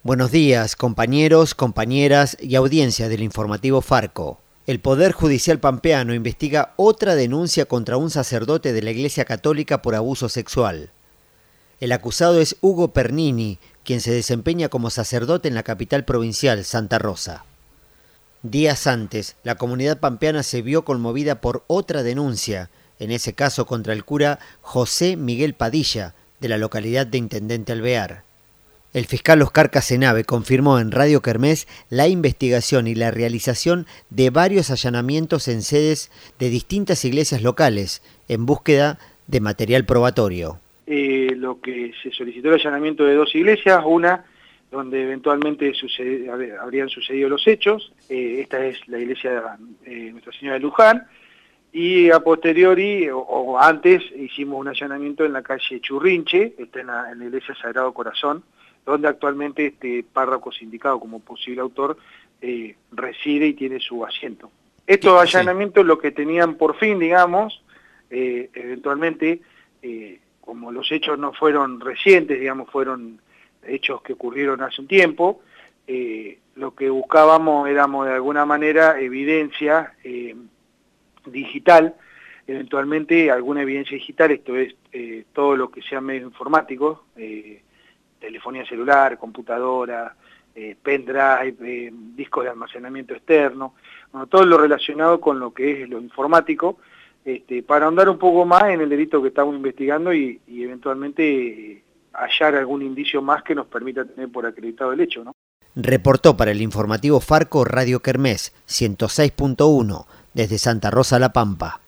Buenos días, compañeros, compañeras y audiencia del informativo Farco. El Poder Judicial Pampeano investiga otra denuncia contra un sacerdote de la Iglesia Católica por abuso sexual. El acusado es Hugo Pernini, quien se desempeña como sacerdote en la capital provincial, Santa Rosa. Días antes, la comunidad pampeana se vio conmovida por otra denuncia, en ese caso contra el cura José Miguel Padilla, de la localidad de Intendente Alvear. El fiscal Oscar Casenave confirmó en Radio Kermés la investigación y la realización de varios allanamientos en sedes de distintas iglesias locales en búsqueda de material probatorio. Lo que se solicitó el allanamiento de 2 iglesias, una donde eventualmente habrían sucedido los hechos, esta es la iglesia Nuestra Señora de Luján, y a posteriori o antes hicimos un allanamiento en la calle Churrinche, está en la iglesia Sagrado Corazón, donde actualmente este párroco sindicado como posible autor reside y tiene su asiento. Estos allanamientos lo que tenían por fin, digamos, eventualmente, como los hechos no fueron recientes, digamos, fueron hechos que ocurrieron hace un tiempo, lo que buscábamos éramos de alguna manera evidencia digital, eventualmente alguna evidencia digital, esto es todo lo que sea medios informáticos, telefonía celular, computadora, pendrive, discos de almacenamiento externo, bueno, todo lo relacionado con lo que es lo informático, para ahondar un poco más en el delito que estamos investigando y eventualmente hallar algún indicio más que nos permita tener por acreditado el hecho, ¿no? Reportó para el informativo Farco Radio Kermés 106.1 desde Santa Rosa La Pampa.